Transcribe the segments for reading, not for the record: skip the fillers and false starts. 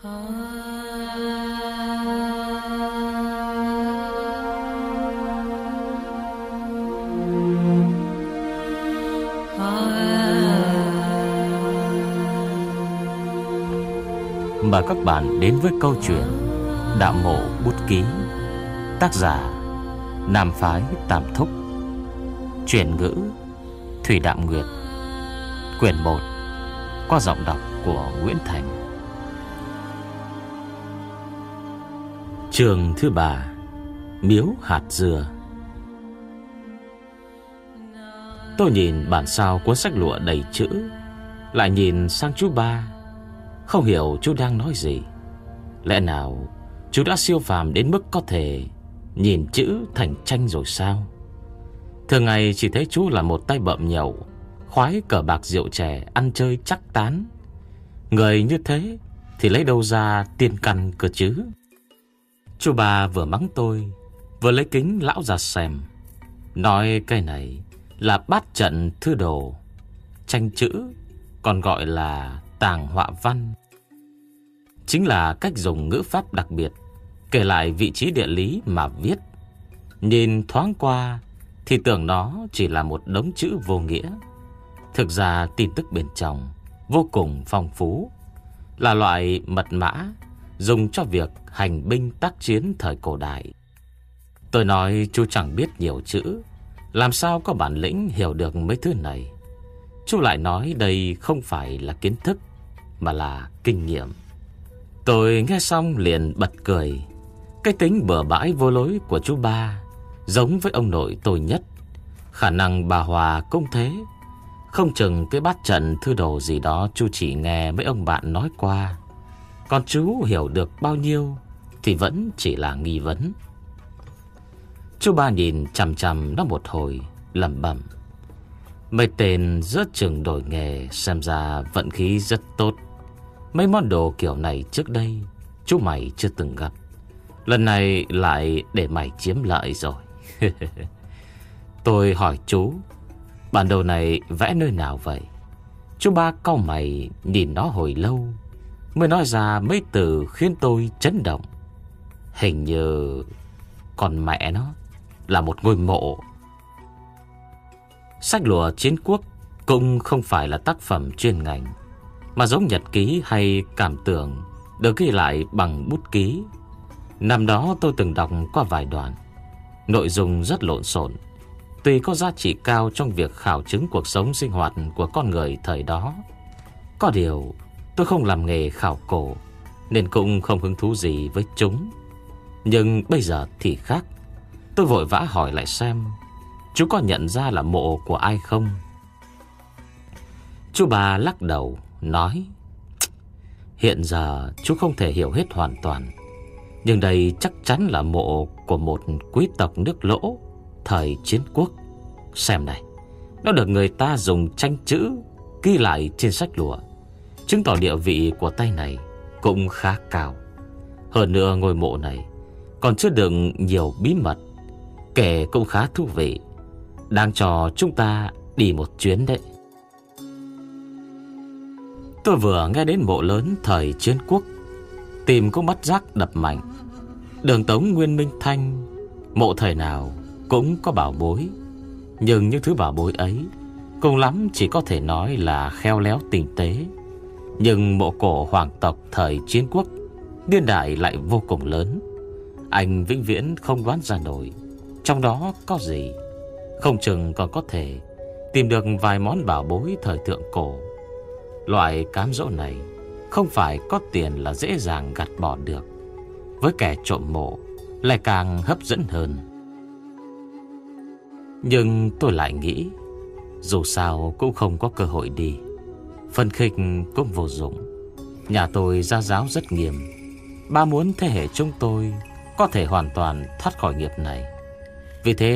Mời các bạn đến với câu chuyện Đạo Mộ Bút Ký, tác giả Nam Phái Tam Thúc, chuyển ngữ Thủy Đạm Nguyệt, quyển 1, qua giọng đọc của Nguyễn Thành. Chương thứ 3, Miếu Hạt Dừa. Tôi nhìn bản sao cuốn sách lụa đầy chữ, lại nhìn sang chú Ba, không hiểu chú đang nói gì. Lẽ nào chú đã siêu phàm đến mức có thể nhìn chữ thành tranh rồi sao? Thường ngày chỉ thấy chú là một tay bợm nhậu, khoái cờ bạc rượu chè, ăn chơi chắc tán. Người như thế thì lấy đâu ra tiên căn cơ chứ? Chú Ba vừa mắng tôi, vừa lấy kính lão ra xem, nói cái này là bát trận thư đồ, tranh chữ, còn gọi là tàng họa văn. Chính là cách dùng ngữ pháp đặc biệt kể lại vị trí địa lý mà viết. Nhìn thoáng qua thì tưởng nó chỉ là một đống chữ vô nghĩa. Thực ra tin tức bên trong vô cùng phong phú, là loại mật mã dùng cho việc hành binh tác chiến thời cổ đại. Tôi nói chú chẳng biết nhiều chữ, làm sao có bản lĩnh hiểu được mấy thứ này. Chú lại nói đây không phải là kiến thức, mà là kinh nghiệm. Tôi nghe xong liền bật cười. Cái tính bừa bãi vô lối của chú Ba giống với ông nội tôi nhất. Khả năng bà Hòa cũng thế. Không chừng cái bát trận thư đồ gì đó chú chỉ nghe mấy ông bạn nói qua, còn chú hiểu được bao nhiêu thì vẫn chỉ là nghi vấn. Chú Ba nhìn chằm chằm nó một hồi, lẩm bẩm: mấy tên rớt chừng đổi nghề xem ra vận khí rất tốt. Mấy món đồ kiểu này trước đây chú mày chưa từng gặp, lần này lại để mày chiếm lợi rồi. Tôi hỏi chú: bản đồ này vẽ nơi nào vậy? Chú Ba cau mày nhìn nó hồi lâu, mới nói ra mấy từ khiến tôi chấn động. Hình như con mẹ nó là một ngôi mộ. Sách lụa chiến quốc cũng không phải là tác phẩm chuyên ngành, mà giống nhật ký hay cảm tưởng được ghi lại bằng bút ký. Năm đó tôi từng đọc qua vài đoạn. Nội dung rất lộn xộn, tuy có giá trị cao trong việc khảo chứng cuộc sống sinh hoạt của con người thời đó. Có điều tôi không làm nghề khảo cổ, nên cũng không hứng thú gì với chúng. Nhưng bây giờ thì khác. Tôi vội vã hỏi lại xem chú có nhận ra là mộ của ai không. Chú Ba lắc đầu nói: hiện giờ chú không thể hiểu hết hoàn toàn, nhưng đây chắc chắn là mộ của một quý tộc nước Lỗ thời chiến quốc. Xem này, nó được người ta dùng tranh chữ ghi lại trên sách lụa, chứng tỏ địa vị của tay này cũng khá cao. Hơn nữa ngôi mộ này còn chứa đựng nhiều bí mật, kể cũng khá thú vị, đang cho chúng ta đi một chuyến đấy. Tôi vừa nghe đến mộ lớn thời chiến quốc, tim cũng bất giác đập mạnh. Đường Tống Nguyên Minh Thanh, mộ thời nào cũng có bảo bối, nhưng những thứ bảo bối ấy cùng lắm chỉ có thể nói là khéo léo tinh tế. Nhưng mộ cổ hoàng tộc thời chiến quốc niên đại lại vô cùng lớn, anh vĩnh viễn không đoán ra nổi trong đó có gì. Không chừng còn có thể tìm được vài món bảo bối thời thượng cổ. Loại cám dỗ này không phải có tiền là dễ dàng gặt bỏ được. Với kẻ trộm mộ lại càng hấp dẫn hơn. Nhưng tôi lại nghĩ dù sao cũng không có cơ hội đi, phân khích cũng vô dụng. Nhà tôi gia giáo rất nghiêm, ba muốn thế hệ chúng tôi có thể hoàn toàn thoát khỏi nghiệp này. Vì thế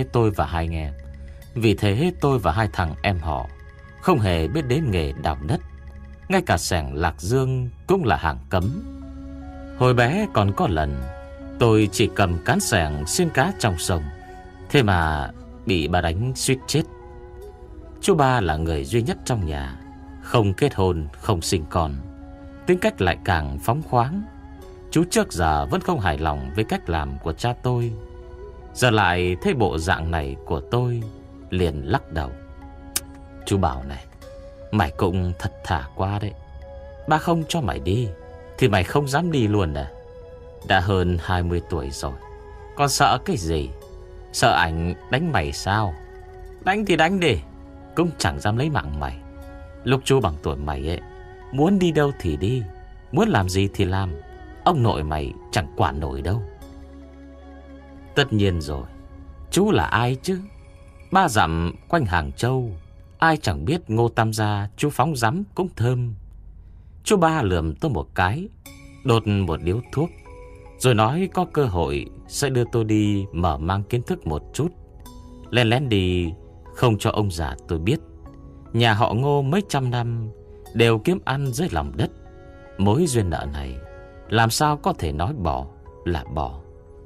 tôi và hai thằng em họ không hề biết đến nghề đào đất. Ngay cả xẻng lạc dương cũng là hàng cấm. Hồi bé còn có lần tôi chỉ cầm cán xẻng xiên cá trong sông, thế mà bị bà đánh suýt chết. Chú Ba là người duy nhất trong nhà không kết hôn, không sinh con, tính cách lại càng phóng khoáng, Chú trước giờ vẫn không hài lòng với cách làm của cha tôi, giờ lại thấy bộ dạng này của tôi, liền lắc đầu. Chú bảo này, mày cũng thật thà quá đấy. Ba không cho mày đi thì mày không dám đi luôn à? Đã hơn 20 tuổi rồi, còn sợ cái gì? Sợ ảnh đánh mày sao? Đánh thì đánh đi, cũng chẳng dám lấy mạng mày. Lúc chú bằng tuổi mày ấy, muốn đi đâu thì đi, muốn làm gì thì làm. Ông nội mày chẳng quản nổi đâu. Tất nhiên rồi, chú là ai chứ? 3 dặm quanh Hàng Châu, ai chẳng biết Ngô Tam gia chú phóng rắm cũng thơm. Chú Ba lườm tôi một cái, đột một điếu thuốc, rồi nói có cơ hội sẽ đưa tôi đi mở mang kiến thức một chút. Lén lén đi, không cho ông già tôi biết. Nhà họ Ngô mấy trăm năm đều kiếm ăn dưới lòng đất. Mối duyên nợ này làm sao có thể nói bỏ là bỏ.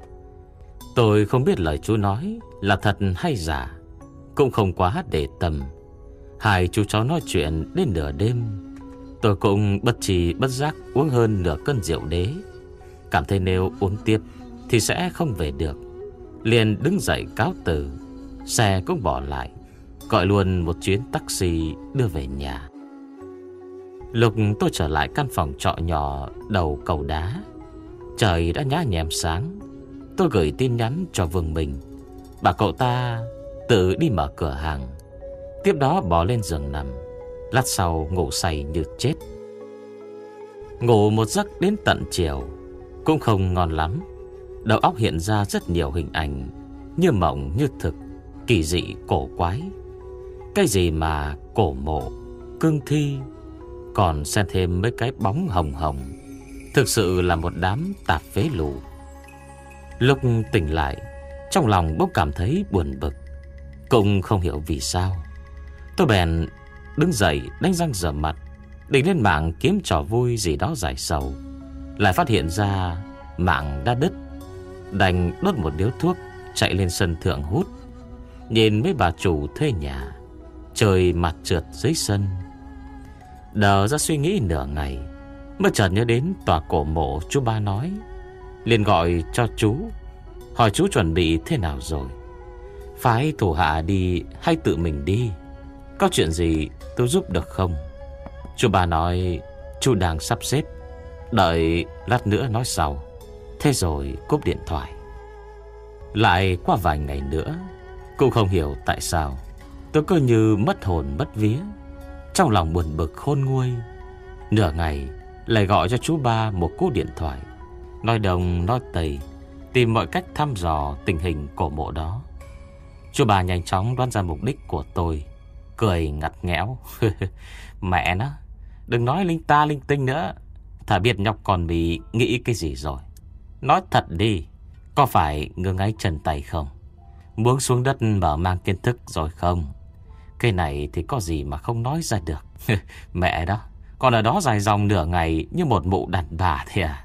Tôi không biết lời chú nói là thật hay giả, cũng không quá để tâm. Hai chú cháu nói chuyện đến nửa đêm, tôi cũng bất trì bất giác uống hơn nửa cân rượu đế. Cảm thấy nếu uống tiếp thì sẽ không về được, liền đứng dậy cáo từ. Xe cũng bỏ lại, gọi luôn một chuyến taxi đưa về nhà. Lúc tôi trở lại căn phòng trọ nhỏ đầu cầu đá, trời đã nhá nhem sáng. Tôi gửi tin nhắn cho Vương Minh, bảo cậu ta tự đi mở cửa hàng, tiếp đó bỏ lên giường nằm. Lát sau ngủ say như chết. Ngủ một giấc đến tận chiều cũng không ngon lắm. Đầu óc hiện ra rất nhiều hình ảnh, như mộng như thực, kỳ dị cổ quái. Cái gì mà cổ mộ, cương thi, còn xen thêm mấy cái bóng hồng hồng, thực sự là một đám tạp phế lù. Lúc tỉnh lại, trong lòng bỗng cảm thấy buồn bực, cũng không hiểu vì sao. Tôi bèn đứng dậy đánh răng rửa mặt, định lên mạng kiếm trò vui gì đó giải sầu. Lại phát hiện ra mạng đã đứt, đành đốt một điếu thuốc, chạy lên sân thượng hút. Nhìn mấy bà chủ thuê nhà chơi mặt trượt dưới sân, đờ ra suy nghĩ nửa ngày, mới chợt nhớ đến tòa cổ mộ chú Ba nói. Liền gọi cho chú, hỏi chú chuẩn bị thế nào rồi, phải thủ hạ đi hay tự mình đi, có chuyện gì tôi giúp được không? Chú Ba nói chú đang sắp xếp, đợi lát nữa nói sau. Thế rồi cúp điện thoại. Lại qua vài ngày nữa, cũng không hiểu tại sao tôi cứ như mất hồn mất vía, trong lòng buồn bực khôn nguôi. Nửa ngày lại gọi cho chú Ba một cú điện thoại, nói đông nói tây, tìm mọi cách thăm dò tình hình cổ mộ đó. Chú Ba nhanh chóng đoán ra mục đích của tôi, cười ngặt nghẽo. Mẹ nó, đừng nói linh ta linh tinh nữa, thà biết nhóc con bị nghĩ cái gì rồi. Nói thật đi, có phải ngưng ngáy chân tay không? Muốn xuống đất mở mang kiến thức rồi không? Cái này thì có gì mà không nói ra được. Mẹ đó, còn ở đó dài dòng nửa ngày như một mụ đàn bà thế à?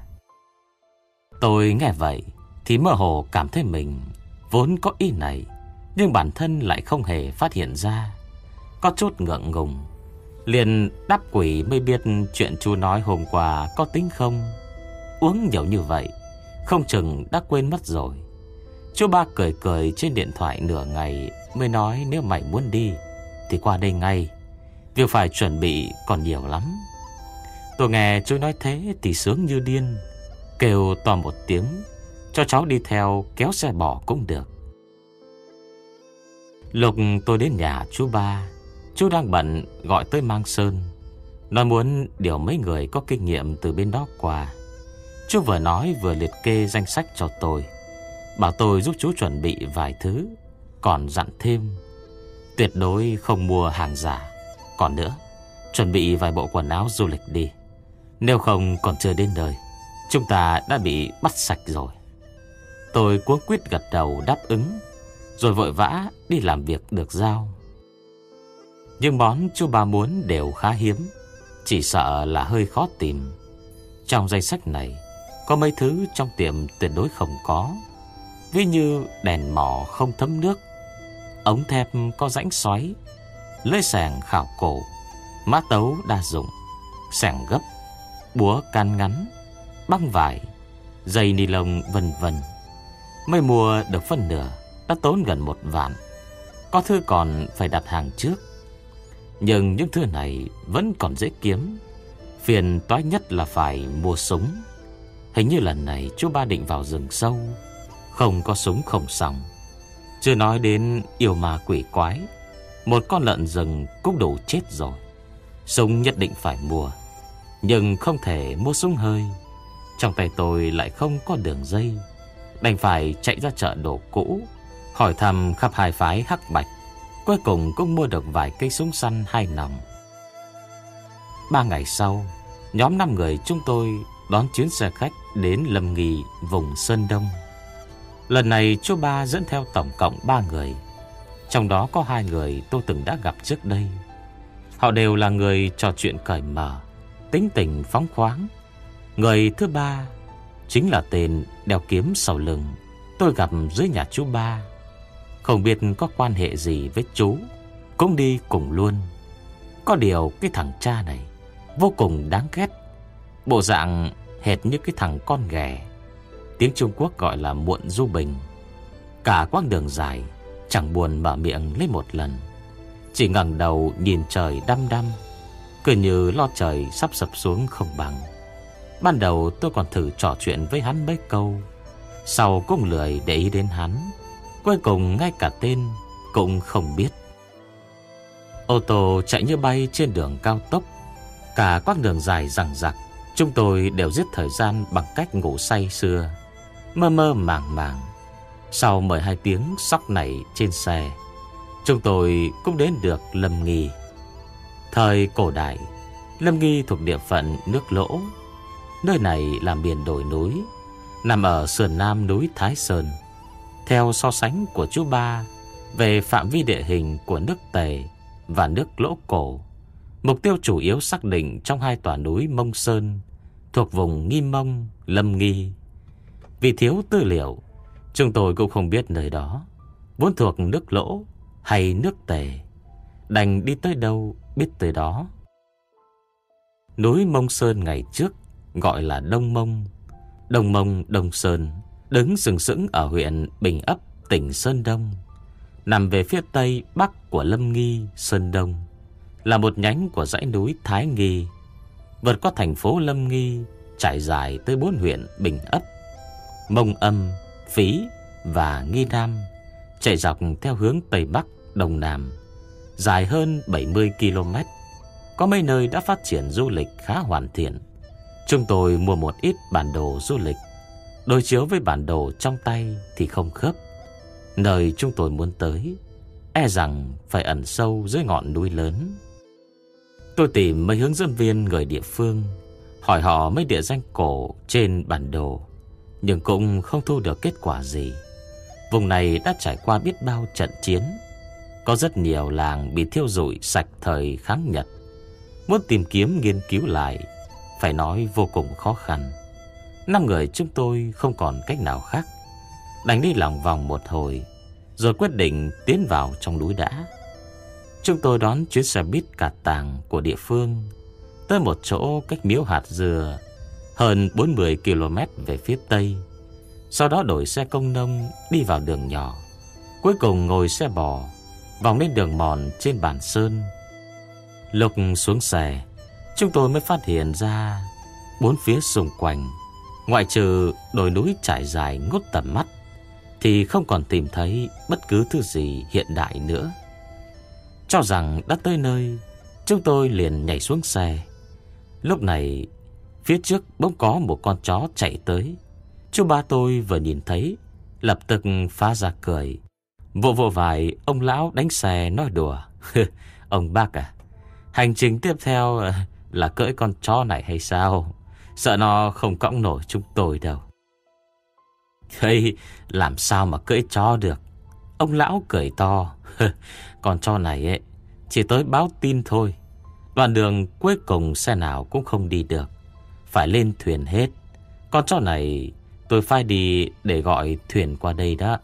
Tôi nghe vậy thì mơ hồ cảm thấy mình vốn có ý này, nhưng bản thân lại không hề phát hiện ra. Có chút ngượng ngùng, liền đáp quỷ mới biết chuyện chú nói hôm qua có tính không. Uống nhiều như vậy, không chừng đã quên mất rồi. Chú Ba cười cười trên điện thoại nửa ngày, mới nói nếu mày muốn đi thì qua đây ngay, việc phải chuẩn bị còn nhiều lắm. Tôi nghe chú nói thế thì sướng như điên, kêu to một tiếng cho cháu đi theo kéo xe bò cũng được. Lúc tôi đến nhà chú Ba, chú đang bận gọi tới Mang Sơn, nói muốn điều mấy người có kinh nghiệm từ bên đó qua. Chú vừa nói vừa liệt kê danh sách cho tôi, bảo tôi giúp chú chuẩn bị vài thứ, còn dặn thêm tuyệt đối không mua hàng giả. Còn nữa, chuẩn bị vài bộ quần áo du lịch đi, nếu không còn chưa đến nơi, chúng ta đã bị bắt sạch rồi. Tôi cuống quýt gật đầu đáp ứng, rồi vội vã đi làm việc được giao. Nhưng món chú Ba muốn đều khá hiếm, chỉ sợ là hơi khó tìm. Trong danh sách này có mấy thứ trong tiệm tuyệt đối không có, ví như đèn mỏ không thấm nước, ống thép có rãnh xoáy, lưỡi xẻng khảo cổ, mã tấu đa dụng, xẻng gấp, búa can ngắn, băng vải, dây ni lông vân vân. Mới mua được phân nửa đã tốn gần 1 vạn. Có thứ còn phải đặt hàng trước. Nhưng những thứ này vẫn còn dễ kiếm. Phiền toái nhất là phải mua súng. Hình như lần này chú ba định vào rừng sâu, không có súng không xong. Chưa nói đến yêu ma quỷ quái, một con lợn rừng cũng đủ chết rồi. Súng nhất định phải mua, nhưng không thể mua súng hơi. Trong tay tôi lại không có đường dây, đành phải chạy ra chợ đồ cũ, hỏi thăm khắp hai phái hắc bạch. Cuối cùng cũng mua được vài cây súng săn 2 nòng. 3 ngày sau, nhóm 5 người chúng tôi đón chuyến xe khách đến Lâm Nghi, vùng Sơn Đông. Lần này chú ba dẫn theo tổng cộng 3 người. Trong đó có 2 người tôi từng đã gặp trước đây. Họ đều là người trò chuyện cởi mở, tính tình phóng khoáng. Người thứ ba chính là tên đeo kiếm sau lưng tôi gặp dưới nhà chú ba. Không biết có quan hệ gì với chú, cũng đi cùng luôn. Có điều cái thằng cha này vô cùng đáng ghét, bộ dạng hệt như cái thằng con ghẻ. Tiếng Trung Quốc gọi là muộn du bình. Cả quãng đường dài chẳng buồn mở miệng lấy một lần, chỉ ngẩng đầu nhìn trời đăm đăm, cứ như lo trời sắp sập xuống không bằng. Ban đầu tôi còn thử trò chuyện với hắn mấy câu, sau cũng lười để ý đến hắn. Cuối cùng ngay cả tên cũng không biết. Ô tô chạy như bay trên đường cao tốc. Cả quãng đường dài dằng dặc, chúng tôi đều giết thời gian bằng cách ngủ say sưa, mơ mơ màng màng. Sau 12 tiếng sóc nảy trên xe, chúng tôi cũng đến được Lâm Nghi. Thời cổ đại, Lâm Nghi thuộc địa phận nước Lỗ. Nơi này là miền đồi núi, nằm ở sườn nam núi Thái Sơn. Theo so sánh của chú ba về phạm vi địa hình của nước Tề và nước Lỗ cổ, mục tiêu chủ yếu xác định trong 2 tòa núi Mông Sơn thuộc vùng Nghi Mông, Lâm Nghi. Vì thiếu tư liệu, chúng tôi cũng không biết nơi đó vốn thuộc nước Lỗ hay nước Tề, đành đi tới đâu biết tới đó. Núi Mông Sơn ngày trước gọi là Đông Mông. Đông Mông Đông Sơn đứng sừng sững ở huyện Bình Ấp, tỉnh Sơn Đông, nằm về phía tây bắc của Lâm Nghi, Sơn Đông, là một nhánh của dãy núi Thái Nghi. Vượt qua thành phố Lâm Nghi, trải dài tới 4 huyện Bình Ấp, Mông Âm, Phí và Nghi Nam, chạy dọc theo hướng tây bắc đông nam, dài hơn 70 km. Có mấy nơi đã phát triển du lịch khá hoàn thiện. Chúng tôi mua một ít bản đồ du lịch, đối chiếu với bản đồ trong tay thì không khớp. Nơi chúng tôi muốn tới e rằng phải ẩn sâu dưới ngọn núi lớn. Tôi tìm mấy hướng dẫn viên người địa phương, hỏi họ mấy địa danh cổ trên bản đồ, nhưng cũng không thu được kết quả gì. Vùng này đã trải qua biết bao trận chiến, có rất nhiều làng bị thiêu rụi sạch thời kháng Nhật. Muốn tìm kiếm nghiên cứu lại, phải nói vô cùng khó khăn. 5 người chúng tôi không còn cách nào khác, đành đi lòng vòng một hồi, rồi quyết định tiến vào trong núi đã. Chúng tôi đón chuyến xe buýt cà tàng của địa phương tới một chỗ cách miếu hạt dừa hơn 40 km về phía tây. Sau đó đổi xe công nông đi vào đường nhỏ, cuối cùng ngồi xe bò vòng lên đường mòn trên bản sơn. Lúc xuống xe, chúng tôi mới phát hiện ra 4 phía xung quanh, ngoại trừ đồi núi trải dài ngút tầm mắt, thì không còn tìm thấy bất cứ thứ gì hiện đại nữa. Cho rằng đã tới nơi, chúng tôi liền nhảy xuống xe. Lúc này, phía trước bỗng có một con chó chạy tới. Chú ba tôi vừa nhìn thấy, lập tức phá ra cười. Vỗ vai ông lão đánh xe nói đùa. Ông bác à, hành trình tiếp theo là cưỡi con chó này hay sao? Sợ nó không cõng nổi chúng tôi đâu. Hey, làm sao mà cưỡi chó được? Ông lão cười to. Con chó này ấy chỉ tới báo tin thôi. Đoạn đường cuối cùng xe nào cũng không đi được, phải lên thuyền hết. Con chó này tôi phải đi để gọi thuyền qua đây đó.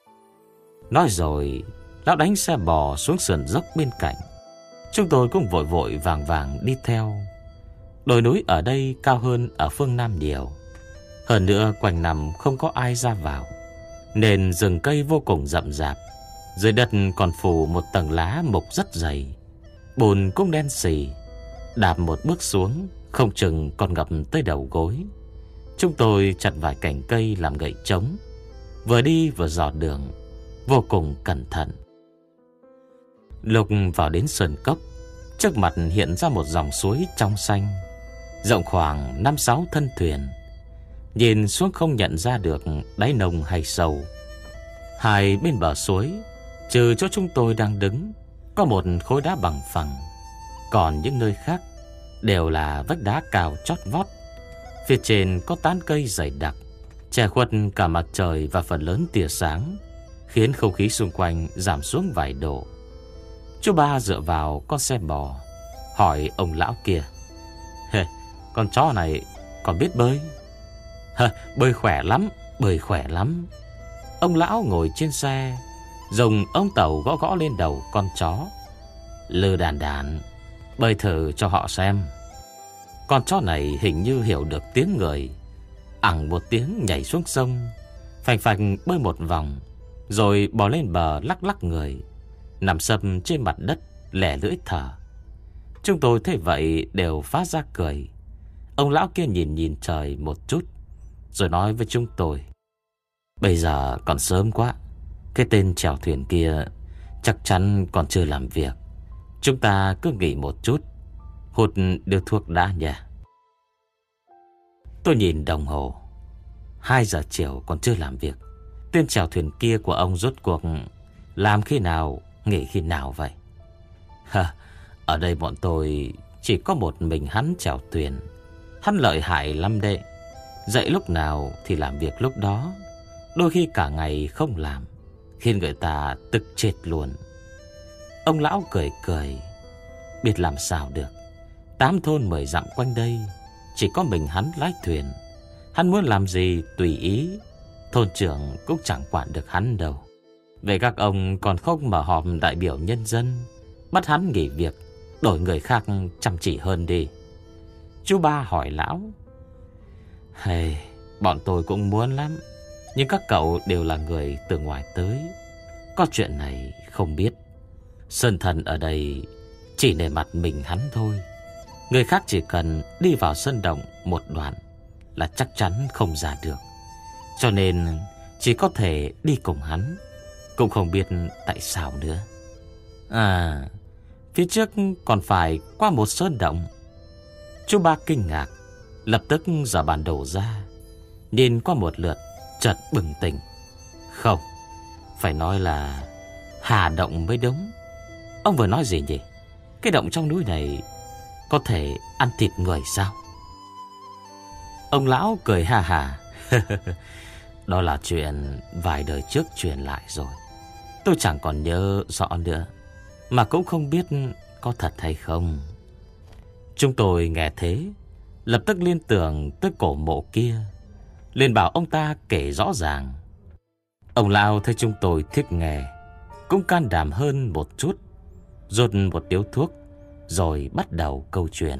Nói rồi, lão đánh xe bò xuống sườn dốc bên cạnh. Chúng tôi cũng vội vội vàng vàng đi theo. Đồi núi ở đây cao hơn ở phương Nam nhiều. Hơn nữa quanh năm không có ai ra vào, nên rừng cây vô cùng rậm rạp. Dưới đất còn phủ một tầng lá mục rất dày, bùn cũng đen xì. Đạp một bước xuống không chừng còn ngập tới đầu gối. Chúng tôi chặt vài cành cây làm gậy trống, vừa đi vừa dò đường, vô cùng cẩn thận. Lúc vào đến sơn cốc, trước mặt hiện ra một dòng suối trong xanh, rộng khoảng 5-6 thân thuyền. Nhìn xuống không nhận ra được đáy nông hay sâu. Hai bên bờ suối, trừ chỗ chúng tôi đang đứng, có một khối đá bằng phẳng. Còn những nơi khác đều là vách đá cao chót vót. Phía trên có tán cây dày đặc, che khuất cả mặt trời và phần lớn tia sáng, khiến không khí xung quanh giảm xuống vài độ. Chú Ba dựa vào con xe bò, hỏi ông lão kia: con chó này còn biết bơi? Bơi khỏe lắm, bơi khỏe lắm. Ông lão ngồi trên xe, dùng ống tàu gõ gõ lên đầu con chó. Lừ đàn đàn, bơi thử cho họ xem. Con chó này hình như hiểu được tiếng người, ẳng một tiếng nhảy xuống sông, phành phành bơi một vòng, rồi bò lên bờ lắc lắc người, nằm sấp trên mặt đất lẻ lưỡi thở. Chúng tôi thấy vậy đều phát ra cười. Ông lão kia nhìn nhìn trời một chút, rồi nói với chúng tôi: bây giờ còn sớm quá, cái tên chèo thuyền kia chắc chắn còn chưa làm việc. Chúng ta cứ nghỉ một chút, hút điếu thuốc đã nhỉ. Tôi nhìn đồng hồ, 2 giờ chiều còn chưa làm việc. Tên chèo thuyền kia của ông rốt cuộc làm khi nào, nghỉ khi nào vậy? Ở đây bọn tôi chỉ có một mình hắn chèo thuyền. Hắn lợi hại lắm đệ. Dậy lúc nào thì làm việc lúc đó, đôi khi cả ngày không làm, khiến người ta tức chết luôn. Ông lão cười cười: biết làm sao được, 8 thôn 10 dặm quanh đây chỉ có mình hắn lái thuyền. Hắn muốn làm gì tùy ý, thôn trưởng cũng chẳng quản được hắn đâu. Vậy các ông còn không mở họp đại biểu nhân dân, bắt hắn nghỉ việc, đổi người khác chăm chỉ hơn đi. Chú Ba hỏi lão: bọn tôi cũng muốn lắm, nhưng các cậu đều là người từ ngoài tới, có chuyện này không biết. Sơn thần ở đây chỉ nể mặt mình hắn thôi. Người khác chỉ cần đi vào sơn động một đoạn là chắc chắn không ra được, cho nên chỉ có thể đi cùng hắn. Cũng không biết tại sao nữa. Phía trước còn phải qua một sơn động. Chú Ba kinh ngạc, lập tức dở bản đồ ra, nhìn qua một lượt, chợt bừng tỉnh. Không, phải nói là Hà Động mới đúng. Ông vừa nói gì nhỉ? Cái động trong núi này có thể ăn thịt người sao? Ông lão cười ha hà. Đó là chuyện vài đời trước truyền lại rồi, tôi chẳng còn nhớ rõ nữa, mà cũng không biết có thật hay không. Chúng tôi nghe thế, lập tức liên tưởng tới cổ mộ kia, liền bảo ông ta kể rõ ràng. Ông lão thấy chúng tôi thích nghe, cũng can đảm hơn một chút, rút một điếu thuốc, rồi bắt đầu câu chuyện.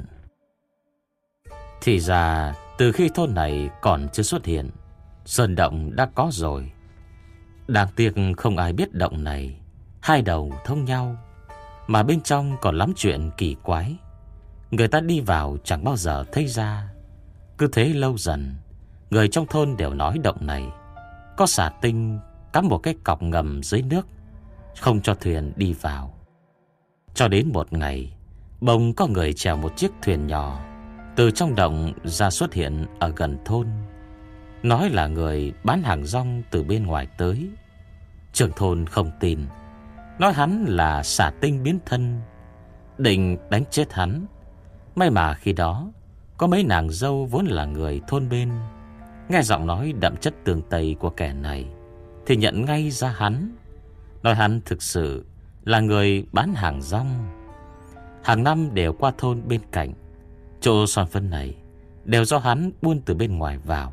Thì ra từ khi thôn này còn chưa xuất hiện, sơn động đã có rồi. Đáng tiếc không ai biết động này 2 đầu thông nhau, mà bên trong còn lắm chuyện kỳ quái. Người ta đi vào chẳng bao giờ thấy ra. Cứ thế lâu dần, người trong thôn đều nói động này có xà tinh cắm một cái cọc ngầm dưới nước, không cho thuyền đi vào. Cho đến một ngày, bỗng có người chèo một chiếc thuyền nhỏ từ trong động ra xuất hiện ở gần thôn, nói là người bán hàng rong từ bên ngoài tới. Trưởng thôn không tin, nói hắn là xà tinh biến thân, định đánh chết hắn. May mà khi đó có mấy nàng dâu vốn là người thôn bên, nghe giọng nói đậm chất tường Tây của kẻ này thì nhận ngay ra hắn, nói hắn thực sự là người bán hàng rong. Hàng năm đều qua thôn bên cạnh, chỗ son phân này đều do hắn buôn từ bên ngoài vào.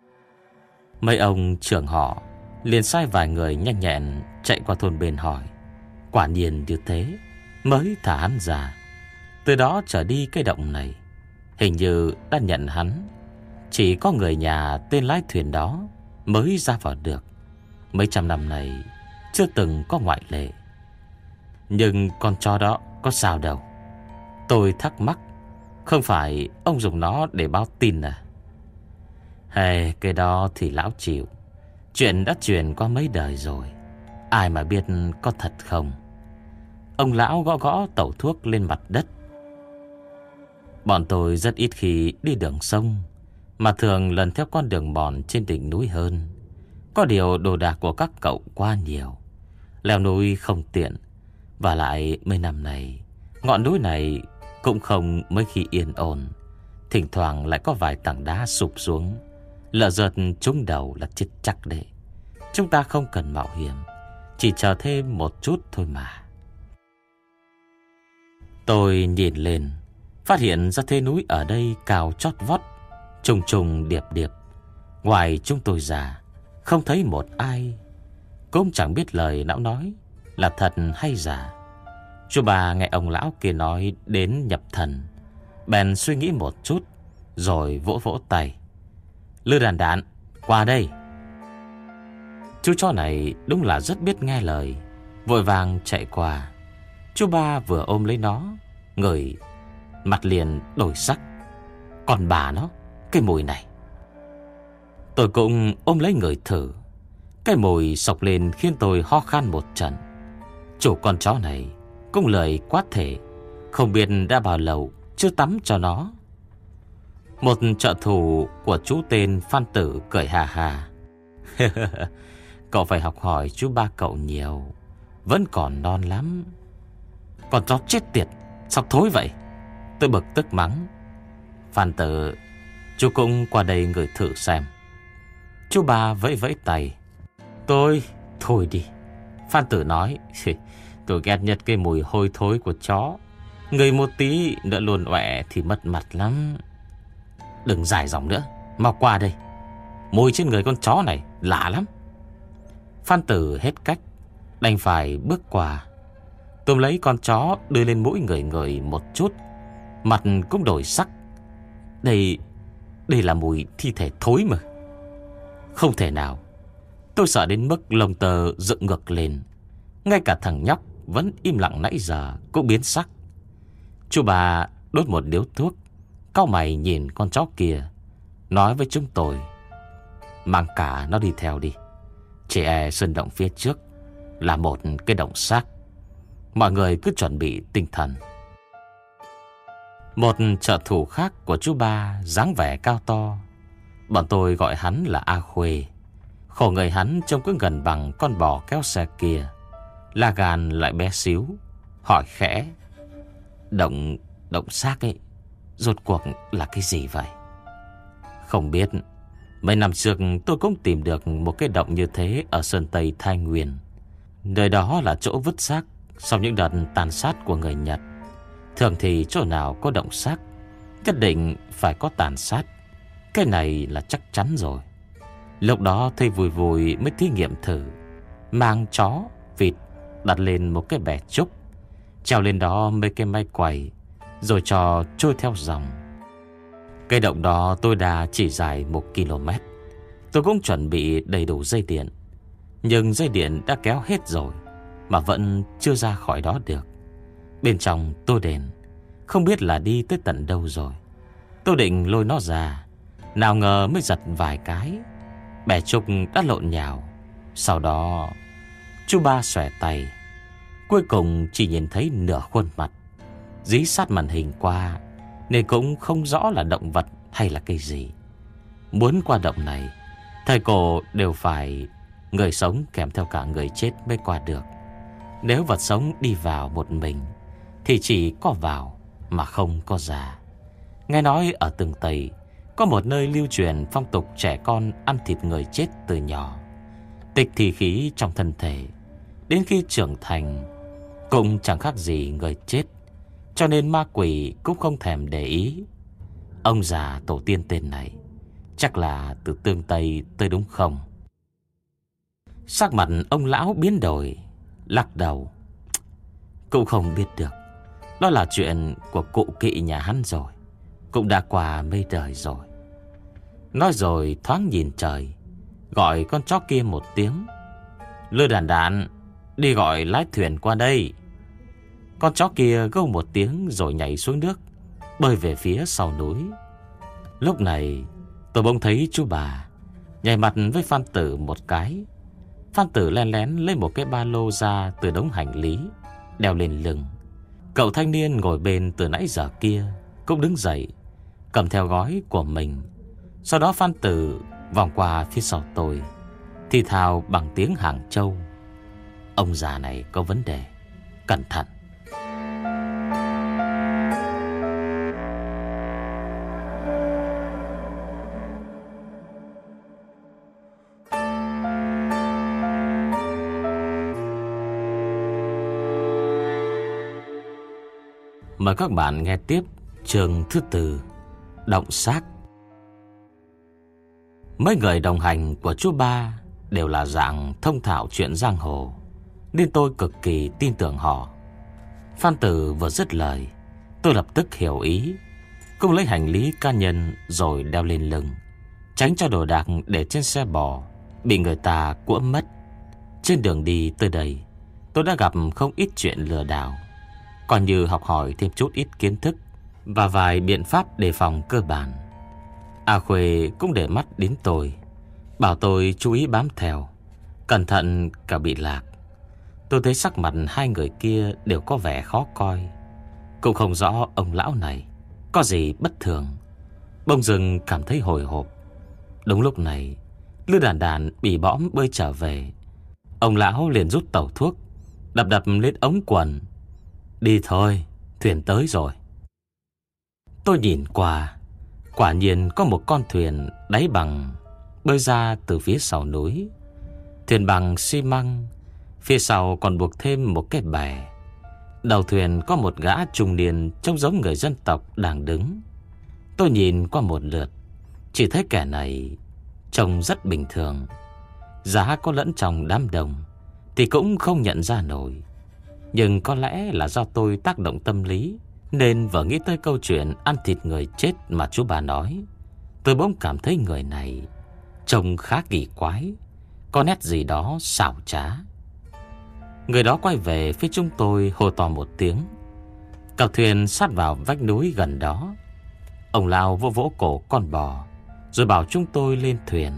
Mấy ông trưởng họ liền sai vài người nhanh nhẹn chạy qua thôn bên hỏi. Quả nhiên như thế, mới thả hắn ra. Từ đó trở đi cái động này hình như đã nhận hắn, Chỉ có người nhà tên lái thuyền đó mới ra vào được. Mấy trăm năm này chưa từng có ngoại lệ. Nhưng con chó đó có sao đâu? Tôi thắc mắc. Không phải ông dùng nó để báo tin à? Hay cái đó thì lão chịu. Chuyện đã truyền qua mấy đời rồi, ai mà biết có thật không. Ông lão gõ gõ tẩu thuốc lên mặt đất. Bọn tôi rất ít khi đi đường sông, mà thường lần theo con đường mòn trên đỉnh núi hơn. Có điều đồ đạc của các cậu quá nhiều, leo núi không tiện. Và lại mấy năm này ngọn núi này cũng không mấy khi yên ổn. Thỉnh thoảng lại có vài tảng đá sụp xuống, lỡ giật trúng đầu là chết chắc đấy. Chúng ta không cần mạo hiểm, chỉ chờ thêm một chút thôi mà. Tôi nhìn lên, phát hiện ra thế núi ở đây cao chót vót, trùng trùng điệp điệp. Ngoài chúng tôi ra, không thấy một ai. Cũng chẳng biết lời lão nói là thật hay giả. Chú bà nghe ông lão kia nói đến nhập thần, bèn suy nghĩ một chút, rồi vỗ vỗ tay. Lư Đàn Đạn, qua đây. Chú chó này đúng là rất biết nghe lời, vội vàng chạy qua. Chú ba vừa ôm lấy nó, ngửi, mặt liền đổi sắc. Còn bà nó, cái mùi này. Tôi cũng ôm lấy người thử. Cái mùi sộc lên khiến tôi ho khan một trận. Chủ con chó này cũng lời quá thể, không biết đã bao lâu chưa tắm cho nó. Một trợ thủ của chú tên Phan Tử cười hà hà. Cậu phải học hỏi chú ba cậu nhiều, vẫn còn non lắm. Con chó chết tiệt, sao thối vậy? Tôi bực tức mắng. Phan Tử, chú cũng qua đây ngửi thử xem. Chú ba vẫy vẫy tay. Thôi đi. Phan Tử nói. Tôi ghét nhất cái mùi hôi thối của chó. Người một tí nữa luôn ọe thì mất mặt lắm. Đừng dài dòng nữa, mau qua đây. Mùi trên người con chó này lạ lắm. Phan Tử hết cách, đành phải bước qua. Tôi lấy con chó đưa lên mũi người một chút, mặt cũng đổi sắc. Đây là mùi thi thể thối mà. Không thể nào. Tôi sợ đến mức lông tơ dựng ngược lên. Ngay cả thằng nhóc vẫn im lặng nãy giờ cũng biến sắc. Chú bà đốt một điếu thuốc, cau mày nhìn con chó kia, nói với chúng tôi. Mang cả nó đi theo đi. Chỉ e sơn động phía trước là một cái động xác. Mọi người cứ chuẩn bị tinh thần. Một trợ thủ khác của chú ba dáng vẻ cao to, bọn tôi gọi hắn là A Khuê. Khổ người hắn trông cứ gần bằng con bò kéo xe kia, là gan lại bé xíu. Hỏi khẽ. Động xác ấy rốt cuộc là cái gì vậy? Không biết. Mấy năm trước tôi cũng tìm được một cái động như thế ở Sơn Tây Thái Nguyên. Nơi đó là chỗ vứt xác sau những đợt tàn sát của người Nhật. Thường thì chỗ nào có động xác nhất định phải có tàn sát. Cái này là chắc chắn rồi. Lúc đó thầy vùi vùi mới thí nghiệm thử, mang chó, vịt đặt lên một cái bè trúc, treo lên đó mấy cái máy quay, rồi cho trôi theo dòng. Cái động đó tối đa chỉ dài 1 km. Tôi cũng chuẩn bị đầy đủ dây điện, nhưng dây điện đã kéo hết rồi mà vẫn chưa ra khỏi đó được. Bên trong tôi đèn, không biết là đi tới tận đâu rồi. Tôi định lôi nó ra, nào ngờ mới giật vài cái, bè trúc đã lộn nhào. Sau đó chú ba xòe tay, cuối cùng chỉ nhìn thấy nửa khuôn mặt, dí sát màn hình qua, nên cũng không rõ là động vật hay là cái gì. Muốn qua động này, thầy cô đều phải người sống kèm theo cả người chết mới qua được. Nếu vật sống đi vào một mình thì chỉ có vào mà không có ra. Nghe nói ở Tường Tây có một nơi lưu truyền phong tục trẻ con ăn thịt người chết từ nhỏ, tịch thì khí trong thân thể, đến khi trưởng thành cũng chẳng khác gì người chết, cho nên ma quỷ cũng không thèm để ý. Ông già tổ tiên tên này chắc là từ Tương Tây tới đúng không? Sắc mặt ông lão biến đổi, lắc đầu. Cũng không biết được. Đó là chuyện của cụ kỵ nhà hắn rồi, cũng đã qua mấy đời rồi. Nói rồi thoáng nhìn trời, gọi con chó kia một tiếng: Lư Đàn Đàn, đi gọi lái thuyền qua đây. Con chó kia gâu một tiếng rồi nhảy xuống nước, bơi về phía sau núi. Lúc này tôi bỗng thấy chú bà nhảy mặt với Phan Tử một cái. Phan Tử len lén lấy một cái ba lô ra từ đống hành lý, đeo lên lưng. Cậu thanh niên ngồi bên từ nãy giờ kia cũng đứng dậy, cầm theo gói của mình. Sau đó Phan Tử vòng qua phía sau tôi, thì thào bằng tiếng Hàng Châu: Ông già này có vấn đề, cẩn thận. Mời các bạn nghe tiếp chương thứ 4, Động Xác. Mấy người đồng hành của chú Ba đều là dạng thông thạo chuyện giang hồ, nên tôi cực kỳ tin tưởng họ. Phan Tử vừa dứt lời, tôi lập tức hiểu ý, cũng lấy hành lý cá nhân rồi đeo lên lưng, tránh cho đồ đạc để trên xe bò bị người ta cuỗm mất. Trên đường đi tới đây, tôi đã gặp không ít chuyện lừa đảo, còn như học hỏi thêm chút ít kiến thức và vài biện pháp đề phòng cơ bản. A Khuê cũng để mắt đến tôi, bảo tôi chú ý bám theo, cẩn thận cả bị lạc. Tôi thấy sắc mặt hai người kia đều có vẻ khó coi, cũng không rõ ông lão này có gì bất thường. Bỗng dưng cảm thấy hồi hộp. Đúng lúc này, Lư Đàn Đàn bị bõm bơi trở về. Ông lão liền rút tẩu thuốc, đập đập lên ống quần: Đi thôi, thuyền tới rồi. Tôi nhìn qua, quả nhiên có một con thuyền đáy bằng bơi ra từ phía sau núi. Thuyền bằng xi măng, phía sau còn buộc thêm một cái bè. Đầu thuyền có một gã trung niên trông giống người dân tộc đang đứng. Tôi nhìn qua một lượt, chỉ thấy kẻ này trông rất bình thường. Giá có lẫn trong đám đông thì cũng không nhận ra nổi. Nhưng có lẽ là do tôi tác động tâm lý, nên vừa nghĩ tới câu chuyện ăn thịt người chết mà chú bà nói, tôi bỗng cảm thấy người này trông khá kỳ quái, có nét gì đó xảo trá. Người đó quay về phía chúng tôi hô to một tiếng. Cặp thuyền sát vào vách núi gần đó. Ông lão vỗ vỗ cổ con bò, rồi bảo chúng tôi lên thuyền.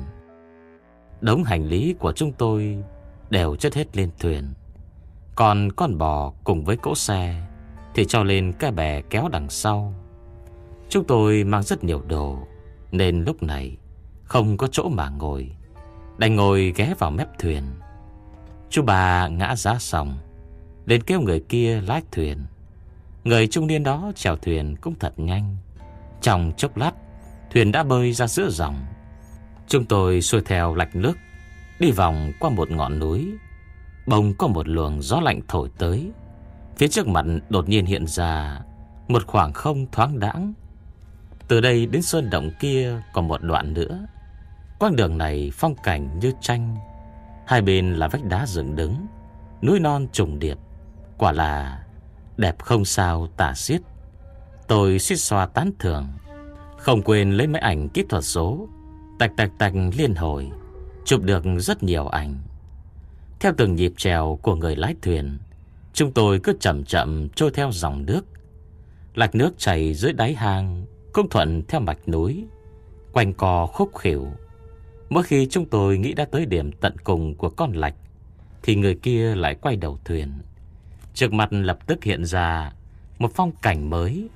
Đống hành lý của chúng tôi đều chất hết lên thuyền, còn con bò cùng với cỗ xe thì cho lên cái bè kéo đằng sau. Chúng tôi mang rất nhiều đồ, nên lúc này không có chỗ mà ngồi, đành ngồi ghé vào mép thuyền. Chú bà ngã giá xong, đến kêu người kia lái thuyền. Người trung niên đó chèo thuyền cũng thật nhanh. Trong chốc lát, thuyền đã bơi ra giữa dòng. Chúng tôi xuôi theo lạch nước, đi vòng qua một ngọn núi. Bỗng có một luồng gió lạnh thổi tới. Phía trước mặt đột nhiên hiện ra một khoảng không thoáng đãng. Từ đây đến sơn động kia còn một đoạn nữa. Quãng đường này phong cảnh như tranh. Hai bên là vách đá dựng đứng, núi non trùng điệp, quả là đẹp không sao tả xiết. Tôi suýt xoa tán thưởng, không quên lấy máy ảnh kỹ thuật số, tạch tạch tạch liên hồi, chụp được rất nhiều ảnh. Theo từng nhịp chèo của người lái thuyền, chúng tôi cứ chậm chậm trôi theo dòng nước. Lạch nước chảy dưới đáy hang cũng thuận theo mạch núi, quanh co khúc khỉu. Mỗi khi chúng tôi nghĩ đã tới điểm tận cùng của con lạch, thì người kia lại quay đầu thuyền. Trước mặt lập tức hiện ra một phong cảnh mới.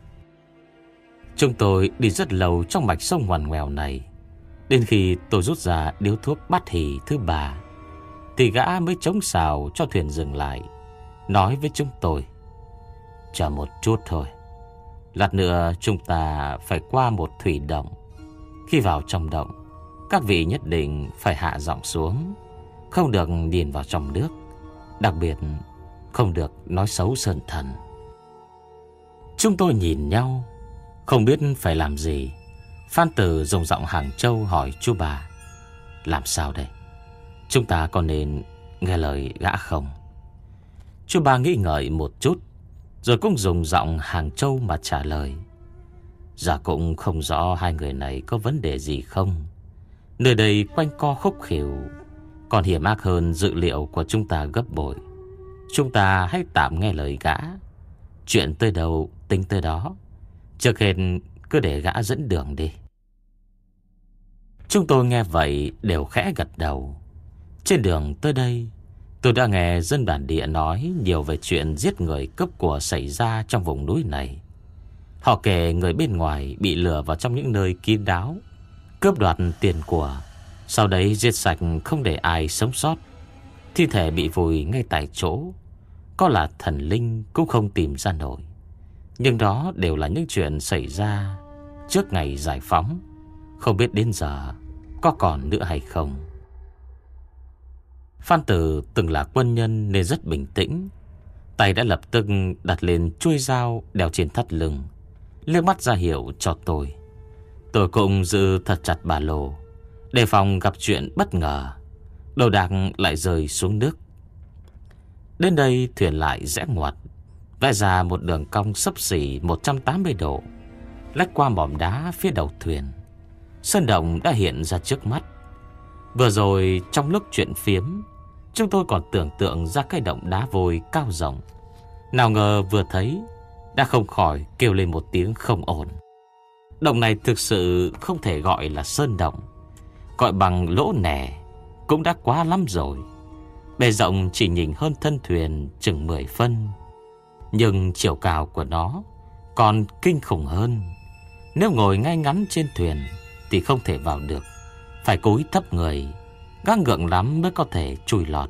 Chúng tôi đi rất lâu trong mạch sông ngoằn ngoèo này. Đến khi tôi rút ra điếu thuốc bát hỉ thứ 3, thì gã mới chống xào cho thuyền dừng lại, nói với chúng tôi: Chờ một chút thôi, lát nữa chúng ta phải qua một thủy động. Khi vào trong động, các vị nhất định phải hạ giọng xuống, không được nhìn vào trong nước, đặc biệt không được nói xấu Sơn Thần. Chúng tôi nhìn nhau, không biết phải làm gì. Phan Tử dùng giọng Hàng Châu hỏi chú bà: Làm sao đây? Chúng ta có nên nghe lời gã không? Chú bà nghĩ ngợi một chút, rồi cũng dùng giọng Hàng Châu mà trả lời: Giờ cũng không rõ hai người này có vấn đề gì không. Nơi đây quanh co khúc khỉu, còn hiểm ác hơn dự liệu của chúng ta gấp bội. Chúng ta hãy tạm nghe lời gã. Chuyện tới đâu tính tới đó. Trước hết cứ để gã dẫn đường đi. Chúng tôi nghe vậy đều khẽ gật đầu. Trên đường tới đây, tôi đã nghe dân bản địa nói nhiều về chuyện giết người cướp của xảy ra trong vùng núi này. Họ kể người bên ngoài bị lừa vào trong những nơi kín đáo, cướp đoạt tiền của, sau đấy giết sạch không để ai sống sót. Thi thể bị vùi ngay tại chỗ. Có là thần linh cũng không tìm ra nổi. Nhưng đó đều là những chuyện xảy ra trước ngày giải phóng. Không biết đến giờ có còn nữa hay không. Phan Tử từng là quân nhân nên rất bình tĩnh. Tay đã lập tức đặt lên chuôi dao đeo trên thắt lưng, liếc mắt ra hiệu cho tôi. Tôi cũng giữ thật chặt ba lô, đề phòng gặp chuyện bất ngờ. Đồ đạc lại rơi xuống nước. Đến đây thuyền lại rẽ ngoặt, vẽ ra một đường cong xấp xỉ 180 độ, lách qua mỏm đá phía đầu thuyền. Sơn động đã hiện ra trước mắt. Vừa rồi trong lúc chuyện phiếm, chúng tôi còn tưởng tượng ra cái động đá vôi cao rộng. Nào ngờ vừa thấy đã không khỏi kêu lên một tiếng không ổn. Động này thực sự không thể gọi là sơn động, gọi bằng lỗ nẻ cũng đã quá lắm rồi. Bề rộng chỉ nhìn hơn thân thuyền chừng 10 phân, nhưng chiều cao của nó còn kinh khủng hơn. Nếu ngồi ngay ngắn trên thuyền thì không thể vào được, phải cúi thấp người, gắng gượng lắm mới có thể chui lọt.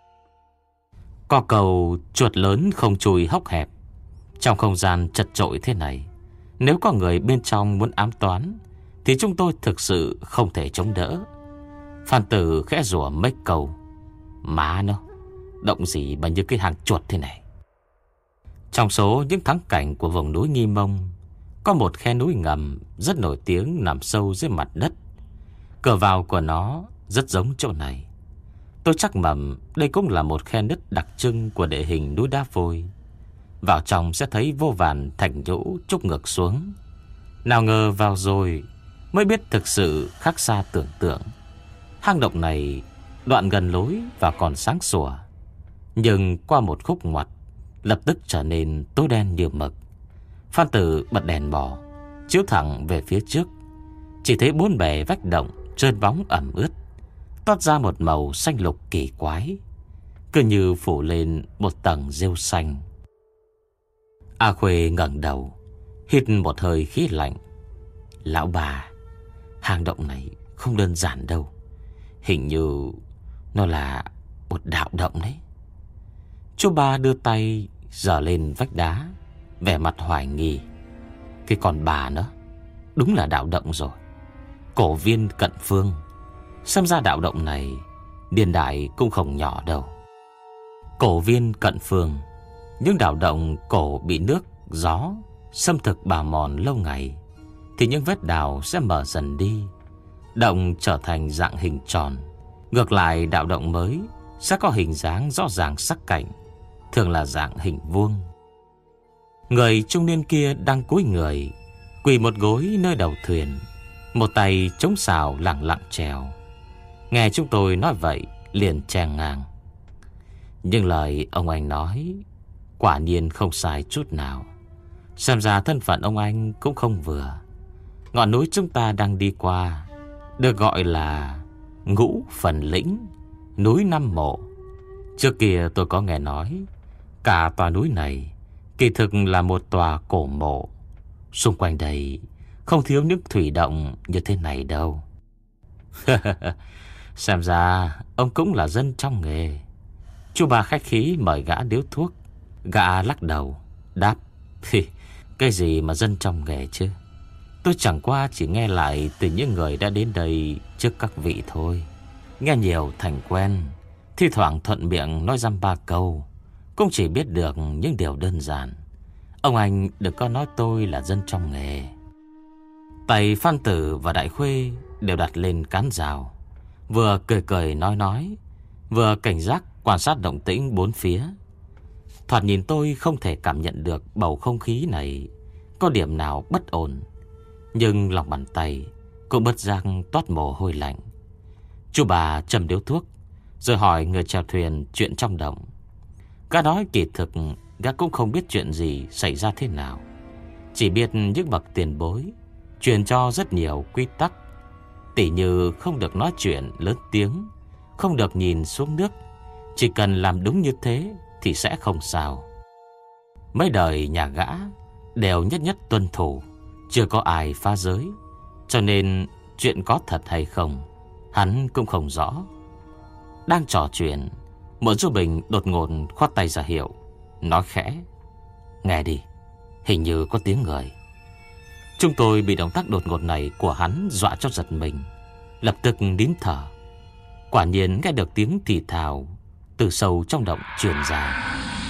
Có câu chuột lớn không chui hốc hẹp. Trong không gian chật chội thế này, nếu có người bên trong muốn ám toán thì chúng tôi thực sự không thể chống đỡ. Phan Tử khẽ rủa mấy câu. Má nó, động gì mà như cái hang chuột thế này. Trong số những thắng cảnh của vùng núi Nghi Mông, có một khe núi ngầm rất nổi tiếng nằm sâu dưới mặt đất. Cửa vào của nó rất giống chỗ này. Tôi chắc mẩm đây cũng là một khe nứt đặc trưng của địa hình núi đá vôi. Vào trong sẽ thấy vô vàn thạch nhũ trúc ngược xuống. Nào ngờ vào rồi mới biết thực sự khác xa tưởng tượng. Hang động này đoạn gần lối và còn sáng sủa, nhưng qua một khúc ngoặt lập tức trở nên tối đen như mực. Phan Tử bật đèn bò chiếu thẳng về phía trước. Chỉ thấy bốn bề vách động trơn bóng ẩm ướt, toát ra một màu xanh lục kỳ quái, cứ như phủ lên một tầng rêu xanh. A Khuê ngẩng đầu, hít một hơi khí lạnh. Lão bà, hang động này không đơn giản đâu. Hình như nó là một đạo động đấy. Chú Ba đưa tay giở lên vách đá, vẻ mặt hoài nghi. Cái con bà nữa, đúng là đạo động rồi. Cổ viên cận phương. Xem ra đạo động này niên đại cũng không nhỏ đâu. Cổ viên cận phương, những đạo động cổ bị nước, gió xâm thực bào mòn lâu ngày thì những vết đào sẽ mở dần đi, động trở thành dạng hình tròn. Ngược lại, đạo động mới sẽ có hình dáng rõ ràng sắc cạnh, thường là dạng hình vuông. Người trung niên kia đang cúi người, quỳ một gối nơi đầu thuyền, một tay chống sào lẳng lặng trèo. Nghe chúng tôi nói vậy liền chen ngang. Nhưng lời ông anh nói quả nhiên không sai chút nào. Xem ra thân phận ông anh cũng không vừa. Ngọn núi chúng ta đang đi qua được gọi là Ngũ Phần Lĩnh, núi Năm Mộ. Trước kia tôi có nghe nói cả tòa núi này kỳ thực là một tòa cổ mộ. Xung quanh đây không thiếu những thủy động như thế này đâu. Xem ra ông cũng là dân trong nghề. Chú Ba khách khí mời gã điếu thuốc. Gã lắc đầu đáp: Cái gì mà dân trong nghề chứ? Tôi chẳng qua chỉ nghe lại từ những người đã đến đây trước các vị thôi. Nghe nhiều thành quen, thi thoảng thuận miệng nói dăm ba câu, cũng chỉ biết được những điều đơn giản. Ông anh đừng có nói tôi là dân trong nghề. Tay Phan Tử và Đại Khuê đều đặt lên cán rào, vừa cười cười nói, vừa cảnh giác quan sát động tĩnh bốn phía. Thoạt nhìn tôi không thể cảm nhận được bầu không khí này có điểm nào bất ổn. Nhưng lòng bàn tay cũng bất giác toát mồ hôi lạnh. Chú bà châm điếu thuốc, rồi hỏi người chèo thuyền chuyện trong động. Gã nói kỳ thực gã cũng không biết chuyện gì xảy ra thế nào, chỉ biết những bậc tiền bối truyền cho rất nhiều quy tắc, tỉ như không được nói chuyện lớn tiếng, không được nhìn xuống nước, chỉ cần làm đúng như thế thì sẽ không sao. Mấy đời nhà gã đều nhất nhất tuân thủ, chưa có ai phá giới, cho nên chuyện có thật hay không hắn cũng không rõ. Đang trò chuyện, Mộ Du Bình đột ngột khoát tay ra hiệu, nói khẽ: "Nghe đi, hình như có tiếng người." Chúng tôi bị động tác đột ngột này của hắn dọa cho giật mình, lập tức nín thở. Quả nhiên nghe được tiếng thì thào từ sâu trong động truyền ra.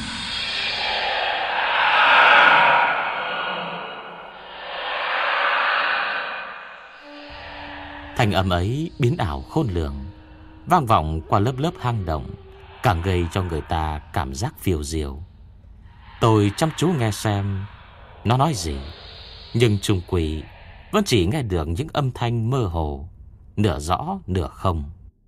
Thanh âm ấy biến ảo khôn lường, vang vọng qua lớp lớp hang động, càng gây cho người ta cảm giác phiêu diêu. Tôi chăm chú nghe xem nó nói gì, nhưng chung quy vẫn chỉ nghe được những âm thanh mơ hồ, nửa rõ nửa không.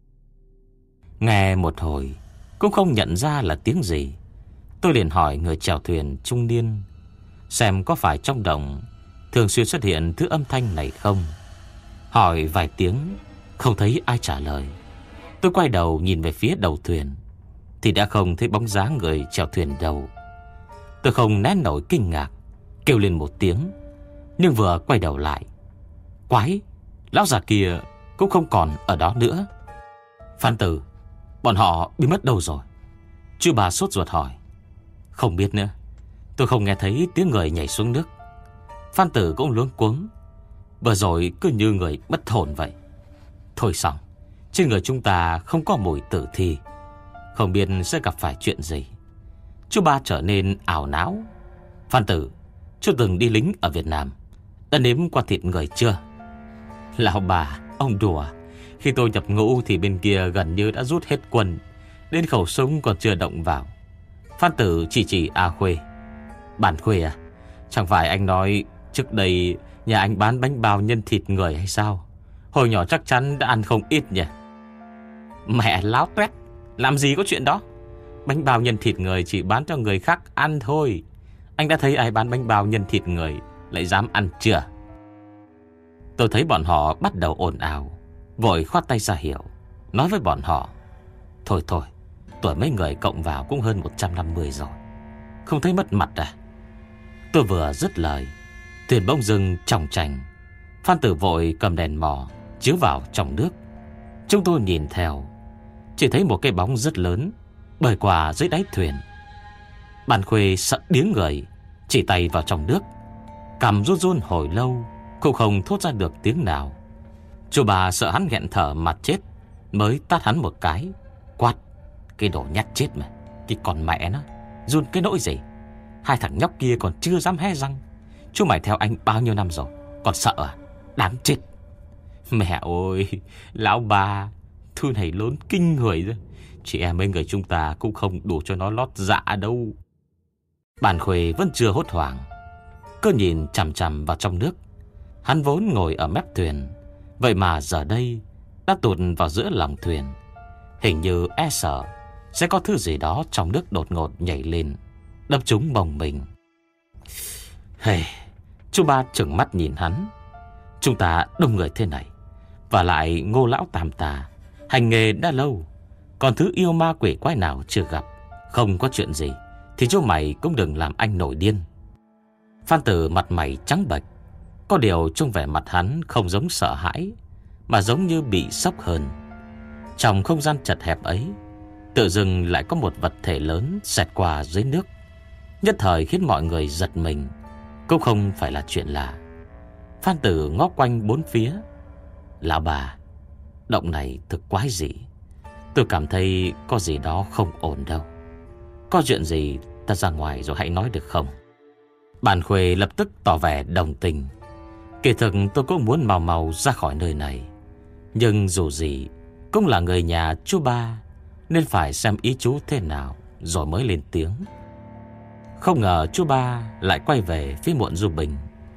Nghe một hồi cũng không nhận ra là tiếng gì. Tôi liền hỏi người chèo thuyền trung niên xem có phải trong động thường xuyên xuất hiện thứ âm thanh này không. Hỏi vài tiếng không thấy ai trả lời. Tôi quay đầu nhìn về phía đầu thuyền thì đã không thấy bóng dáng người chèo thuyền đâu. Tôi không nén nổi kinh ngạc, kêu lên một tiếng, nhưng vừa quay đầu lại, quái, lão già kia cũng không còn ở đó nữa. "Phan Tử, bọn họ biến mất đâu rồi?" Chú bà sốt ruột hỏi. "Không biết nữa, tôi không nghe thấy tiếng người nhảy xuống nước." Phan Tử cũng luống cuống. "Vừa rồi cứ như người bất hồn vậy." "Thôi xong, trên người chúng ta không có mùi tử thi, không biết sẽ gặp phải chuyện gì." Chú ba trở nên ảo não. "Phan Tử, chú từng đi lính ở Việt Nam, đã nếm qua thịt người chưa?" "Lão bà, ông đùa. Khi tôi nhập ngũ thì bên kia gần như đã rút hết quân, đến khẩu súng còn chưa động vào." Phan Tử chỉ A Khuê. "Bản Khuê à? Chẳng phải anh nói trước đây nhà anh bán bánh bao nhân thịt người hay sao? Hồi nhỏ chắc chắn đã ăn không ít nhỉ?" "Mẹ láo tuét, làm gì có chuyện đó. Bánh bao nhân thịt người chỉ bán cho người khác ăn thôi. Anh đã thấy ai bán bánh bao nhân thịt người lại dám ăn chưa?" Tôi thấy bọn họ bắt đầu ồn ào, vội khoát tay ra hiệu, nói với bọn họ: Thôi, tuổi mấy người cộng vào cũng hơn 150 rồi, không thấy mất mặt à?" Tôi vừa dứt lời, thuyền bỗng dưng chòng chành. Phan Tử vội cầm đèn mò chiếu vào trong nước. Chúng tôi nhìn theo, chỉ thấy một cái bóng rất lớn bơi qua dưới đáy thuyền. Bản Khuê sợ điếng người, chỉ tay vào trong nước, cằm run run hồi lâu cũng không thốt ra được tiếng nào. Chú bà sợ hắn nghẹn thở mà chết, mới tát hắn một cái, quát: "Cái đồ nhát chết mà, cái con mẹ nó, run cái nỗi gì? Hai thằng nhóc kia còn chưa dám hé răng. Chú mày theo anh bao nhiêu năm rồi, còn sợ à? Đáng chết." "Mẹ ơi, lão bà, thứ này lớn kinh người rồi. Chị em mấy người chúng ta cũng không đủ cho nó lót dạ đâu." Bản Khuê vẫn chưa hốt hoảng, cứ nhìn chằm chằm vào trong nước. Hắn vốn ngồi ở mép thuyền, vậy mà giờ đây đã tụt vào giữa lòng thuyền. Hình như e sợ sẽ có thứ gì đó trong nước đột ngột nhảy lên, đập trúng bồng mình. Chú ba trừng mắt nhìn hắn. Chúng ta đông người thế này, và lại Ngô lão tam ta hành nghề đã lâu, còn thứ yêu ma quỷ quái nào chưa gặp. Không có chuyện gì thì chú mày cũng đừng làm anh nổi điên." Phan Tử mặt mày trắng bệch, có điều trong vẻ mặt hắn không giống sợ hãi, mà giống như bị sốc hơn. Trong không gian chật hẹp ấy, tự dưng lại có một vật thể lớn xẹt qua dưới nước, nhất thời khiến mọi người giật mình, cũng không phải là chuyện lạ. Phan Tử ngó quanh bốn phía. "Lão bà, động này thực quái dị. Tôi cảm thấy có gì đó không ổn đâu. Có chuyện gì ta ra ngoài rồi hãy nói được không?" Bản Khuê lập tức tỏ vẻ đồng tình. Kỳ thực tôi cũng muốn mau ra khỏi nơi này, nhưng dù gì cũng là người nhà chú ba, nên phải xem ý chú thế nào rồi mới lên tiếng. Không ngờ chú ba lại quay về phía Muộn Du Bình.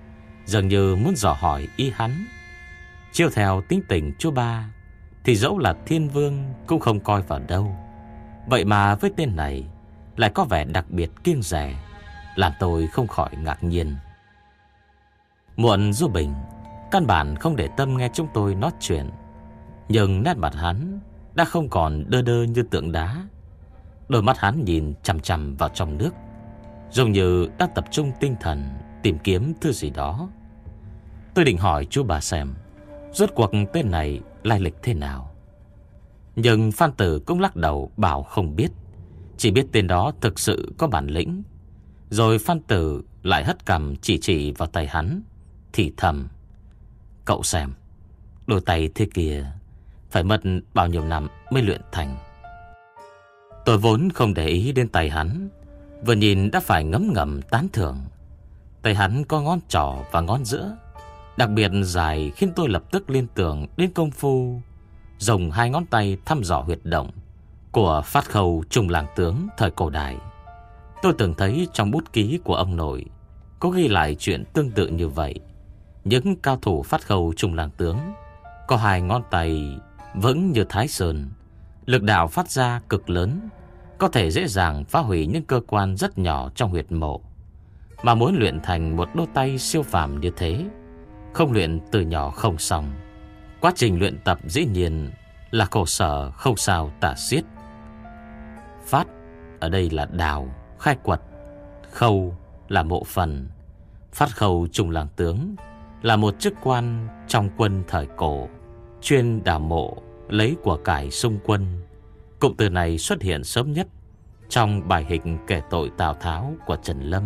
dường như muốn dò hỏi ý hắn. Chiếu theo tính tình chú Ba thì dẫu là thiên vương cũng không coi vào đâu. Vậy mà với tên này lại có vẻ đặc biệt kiêng dè, làm tôi không khỏi ngạc nhiên. Muộn Du Bình căn bản không để tâm nghe chúng tôi nói chuyện, nhưng nét mặt hắn đã không còn đơ đơ như tượng đá. Đôi mắt hắn nhìn chằm chằm vào trong nước, giống như đã tập trung tinh thần tìm kiếm thứ gì đó. Tôi định hỏi chú Ba xem rốt cuộc tên này lai lịch thế nào, nhưng Phan Tử cũng lắc đầu bảo không biết, chỉ biết tên đó thực sự có bản lĩnh. Rồi Phan Tử lại hất cằm chỉ vào tay hắn, thì thầm: "Cậu xem, đôi tay thế kia phải mất bao nhiêu năm mới luyện thành." Tôi vốn không để ý đến tay hắn, vừa nhìn đã phải ngấm ngầm tán thưởng. Tay hắn có ngón trỏ và ngón giữa đặc biệt dài, khiến tôi lập tức liên tưởng đến công phu dùng hai ngón tay thăm dò huyệt động của Phát Khâu Trung Lang Tướng thời cổ đại. Tôi từng thấy trong bút ký của ông nội có ghi lại chuyện tương tự như vậy. Những cao thủ Phát Khâu Trung Lang Tướng có hai ngón tay vững như Thái Sơn, lực đạo phát ra cực lớn, có thể dễ dàng phá hủy những cơ quan rất nhỏ trong huyệt mộ. Mà muốn luyện thành một đôi tay siêu phàm như thế, không luyện từ nhỏ không xong. Quá trình luyện tập dĩ nhiên là khổ sở không sao tả xiết. Phát ở đây là đào, khai quật; Khâu là mộ phần. Phát Khâu Trung Lang Tướng là một chức quan trong quân thời cổ, chuyên đào mộ lấy của cải xung quân. Cụm từ này xuất hiện sớm nhất trong bài kịch kể tội Tào Tháo của Trần Lâm.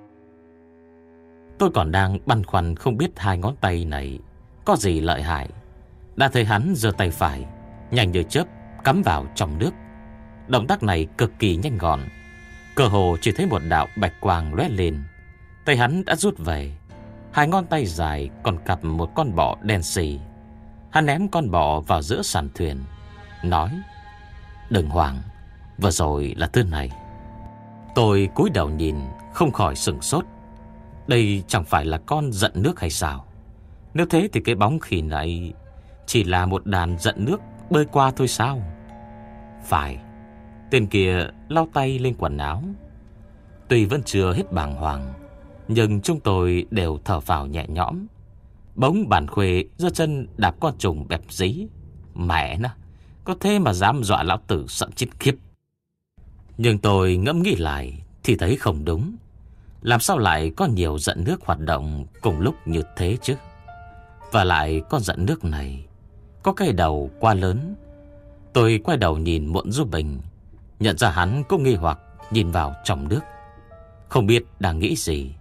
Tôi còn đang băn khoăn không biết hai ngón tay này có gì lợi hại, đã thấy hắn giơ tay phải nhanh như chớp cắm vào trong nước. Động tác này cực kỳ nhanh gọn, cơ hồ chỉ thấy một đạo bạch quang lóe lên, tay hắn đã rút về. Hai ngón tay dài còn cặp một con bọ đen xì. Hắn ném con bọ vào giữa sàn thuyền, nói: "Đừng hoảng, vừa rồi là thứ này." Tôi cúi đầu nhìn, không khỏi sửng sốt. Đây chẳng phải là con giận nước hay sao? Nếu thế thì cái bóng khỉ này chỉ là một đàn giận nước bơi qua thôi sao? Phải, tên kia lau tay lên quần áo. Tuy vẫn chưa hết bàng hoàng, nhưng chúng tôi đều thở phào nhẹ nhõm. Bỗng Bản Khuê giơ chân đạp con trùng bẹp dí. Mẹ nó, có thế mà dám dọa lão tử sợ chết khiếp. Nhưng tôi ngẫm nghĩ lại thì thấy không đúng. Làm sao lại có nhiều giận nước hoạt động cùng lúc như thế chứ? Và lại con giận nước này có cái đầu quá lớn. Tôi quay đầu nhìn Muộn Du Bình, nhận ra hắn cũng nghi hoặc nhìn vào trong nước, không biết đang nghĩ gì.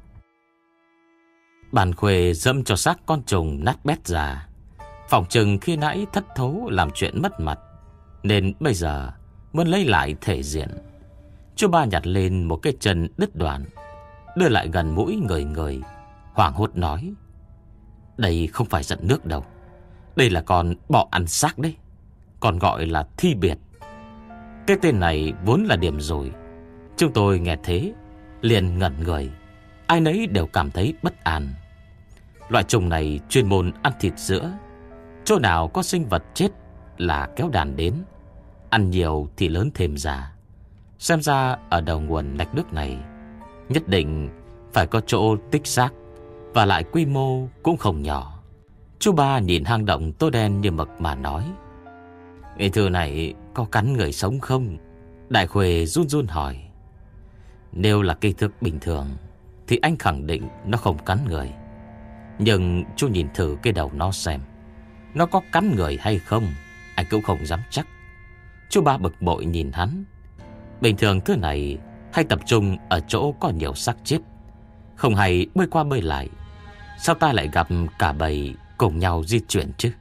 Bản Khuê dẫm cho xác con trùng nát bét ra, phỏng chừng khi nãy thất thố làm chuyện mất mặt, nên bây giờ muốn lấy lại thể diện. Chú Ba nhặt lên một cái chân đứt đoạn, đưa lại gần mũi người, hoảng hốt nói: "Đây không phải giận nước đâu, đây là con bọ ăn xác đấy, còn gọi là thi biệt." Cái tên này vốn là điểm rồi. Chúng tôi nghe thế liền ngẩn người, ai nấy đều cảm thấy bất an. Loại trùng này chuyên môn ăn thịt sữa, chỗ nào có sinh vật chết là kéo đàn đến, ăn nhiều thì lớn thêm ra. Xem ra ở đầu nguồn lạch nước này nhất định phải có chỗ tích xác, và lại quy mô cũng không nhỏ. Chú Ba nhìn hang động tối đen như mực mà nói: "Cái thứ này có cắn người sống không?" Đại Khuê run run hỏi: "Nếu là kích thước bình thường thì anh khẳng định nó không cắn người. Nhưng chú nhìn thử cái đầu nó xem, nó có cắn người hay không anh cũng không dám chắc." Chú Ba bực bội nhìn hắn. Bình thường thứ này hay tập trung ở chỗ có nhiều xác chết, không hay bơi qua bơi lại. Sao ta lại gặp cả bầy cùng nhau di chuyển chứ?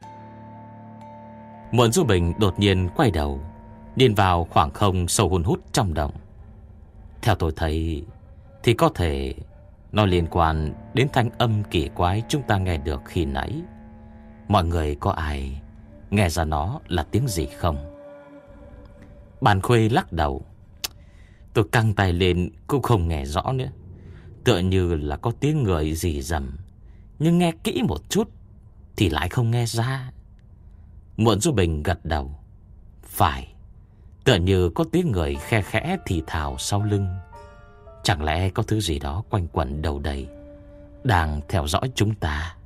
Muộn Du Bình đột nhiên quay đầu nhìn vào khoảng không sâu hun hút trong động. Theo tôi thấy thì có thể nó liên quan đến thanh âm kỳ quái chúng ta nghe được khi nãy. Mọi người có ai nghe ra nó là tiếng gì không? Bản Khuê lắc đầu: "Tôi căng tay lên cũng không nghe rõ nữa, tựa như là có tiếng người rì rầm, nhưng nghe kỹ một chút thì lại không nghe ra. Muộn Du Bình gật đầu. Phải, tựa như có tiếng người khe khẽ thì thào sau lưng. Chẳng lẽ có thứ gì đó quanh quẩn đầu đầy, đang theo dõi chúng ta?